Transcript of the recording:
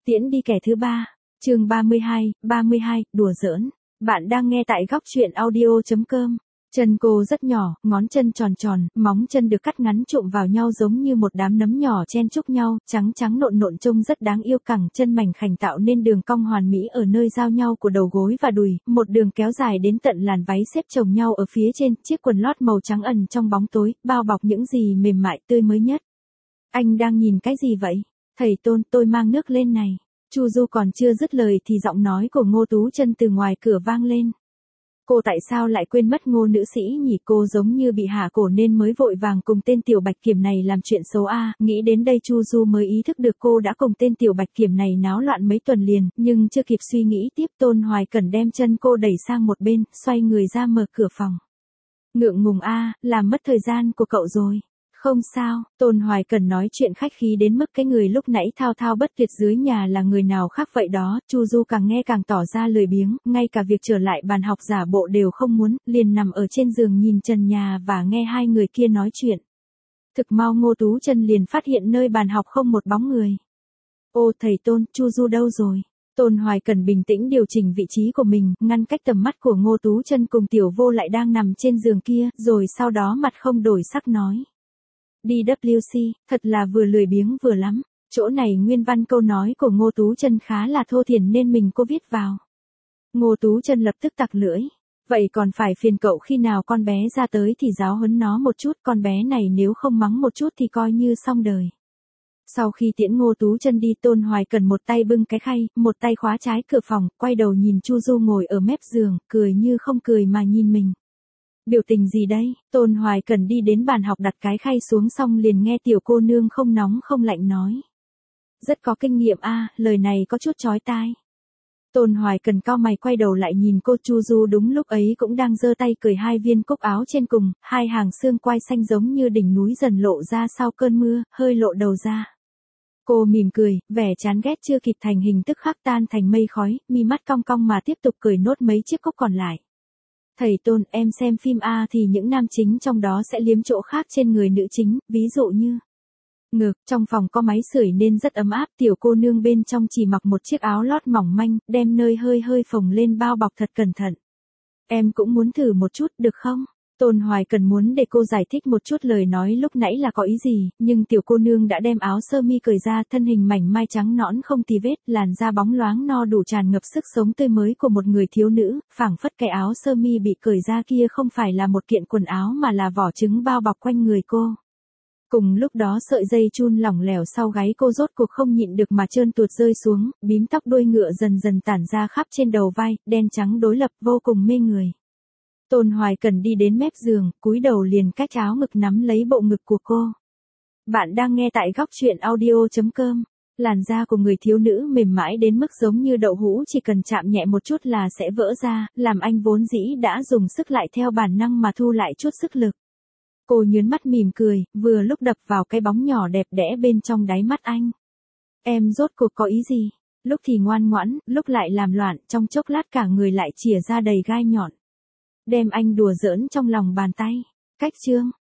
Tiễn đi kẻ thứ ba. Chương 32, đùa giỡn. Bạn đang nghe tại góc truyện audio.com. Chân cô rất nhỏ, ngón chân tròn tròn, móng chân được cắt ngắn trụm vào nhau giống như một đám nấm nhỏ chen chúc nhau, trắng trắng nộn nộn trông rất đáng yêu, cẳng chân mảnh khảnh tạo nên đường cong hoàn mỹ ở nơi giao nhau của đầu gối và đùi, một đường kéo dài đến tận làn váy xếp chồng nhau ở phía trên, chiếc quần lót màu trắng ẩn trong bóng tối, bao bọc những gì mềm mại tươi mới nhất. Anh đang nhìn cái gì vậy? Thầy Tôn, tôi mang nước lên này. Chu Du còn chưa dứt lời thì giọng nói của Ngô Tú Chân từ ngoài cửa vang lên. Cô tại sao lại quên mất Ngô nữ sĩ nhỉ? Cô giống như bị hạ cổ nên mới vội vàng cùng tên Tiểu Bạch Kiểm này làm chuyện xấu a. Nghĩ đến đây Chu Du mới ý thức được cô đã cùng tên Tiểu Bạch Kiểm này náo loạn mấy tuần liền, nhưng chưa kịp suy nghĩ tiếp Tôn Hoài Cẩn đem chân cô đẩy sang một bên, xoay người ra mở cửa phòng. Ngượng ngùng a, làm mất thời gian của cậu rồi. Không sao, Tôn Hoài Cẩn nói chuyện khách khí đến mức cái người lúc nãy thao thao bất tuyệt dưới nhà là người nào khác vậy đó. Chu Du càng nghe càng tỏ ra lười biếng, ngay cả việc trở lại bàn học giả bộ đều không muốn, liền nằm ở trên giường nhìn trần nhà và nghe hai người kia nói chuyện. Thực mau Ngô Tú Chân liền phát hiện nơi bàn học không một bóng người. Ô thầy Tôn, Chu Du đâu rồi? Tôn Hoài Cẩn bình tĩnh điều chỉnh vị trí của mình, ngăn cách tầm mắt của Ngô Tú Chân cùng Tiểu Vô lại đang nằm trên giường kia, rồi sau đó mặt không đổi sắc nói. Đi WC, thật là vừa lười biếng vừa lắm. Chỗ này nguyên văn câu nói của Ngô Tú Chân khá là thô thiển nên mình cô viết vào. Ngô Tú Chân lập tức tặc lưỡi. Vậy còn phải phiền cậu khi nào con bé ra tới thì giáo huấn nó một chút, con bé này nếu không mắng một chút thì coi như xong đời. Sau khi tiễn Ngô Tú Chân đi, Tôn Hoài Cẩn một tay bưng cái khay, một tay khóa trái cửa phòng, quay đầu nhìn Chu Du ngồi ở mép giường, cười như không cười mà nhìn mình. Biểu tình gì đây? Tôn Hoài Cẩn đi đến bàn học đặt cái khay xuống xong liền nghe tiểu cô nương không nóng không lạnh nói. Rất có kinh nghiệm a, lời này có chút chói tai. Tôn Hoài Cẩn cau mày quay đầu lại nhìn cô. Chu Du đúng lúc ấy cũng đang giơ tay cởi hai viên cúc áo trên cùng, hai hàng xương quai xanh giống như đỉnh núi dần lộ ra sau cơn mưa, hơi lộ đầu ra. Cô mỉm cười, vẻ chán ghét chưa kịp thành hình tức khắc tan thành mây khói, mi mắt cong cong mà tiếp tục cởi nốt mấy chiếc cúc còn lại. Thầy Tôn, em xem phim A thì những nam chính trong đó sẽ liếm chỗ khác trên người nữ chính, ví dụ như ngực. Trong phòng có máy sưởi nên rất ấm áp, tiểu cô nương bên trong chỉ mặc một chiếc áo lót mỏng manh, đem nơi hơi hơi phồng lên bao bọc thật cẩn thận. Em cũng muốn thử một chút, được không? Tôn Hoài Cẩn muốn để cô giải thích một chút lời nói lúc nãy là có ý gì, nhưng tiểu cô nương đã đem áo sơ mi cởi ra, thân hình mảnh mai trắng nõn không tì vết, làn da bóng loáng no đủ tràn ngập sức sống tươi mới của một người thiếu nữ, phảng phất cái áo sơ mi bị cởi ra kia không phải là một kiện quần áo mà là vỏ trứng bao bọc quanh người cô. Cùng lúc đó sợi dây chun lỏng lẻo sau gáy cô rốt cuộc không nhịn được mà trơn tuột rơi xuống, bím tóc đuôi ngựa dần dần tản ra khắp trên đầu vai, đen trắng đối lập vô cùng mê người. Tôn Hoài Cẩn đi đến mép giường, cúi đầu liền cách áo ngực nắm lấy bộ ngực của cô. Bạn đang nghe tại góc truyện audio.com. Làn da của người thiếu nữ mềm mại đến mức giống như đậu hũ, chỉ cần chạm nhẹ một chút là sẽ vỡ ra, làm anh vốn dĩ đã dùng sức lại theo bản năng mà thu lại chút sức lực. Cô nhớn mắt mỉm cười, vừa lúc đập vào cái bóng nhỏ đẹp đẽ bên trong đáy mắt anh. Em rốt cuộc có ý gì? Lúc thì ngoan ngoãn, lúc lại làm loạn, trong chốc lát cả người lại chìa ra đầy gai nhọn. Đem anh đùa giỡn trong lòng bàn tay. Cách chương.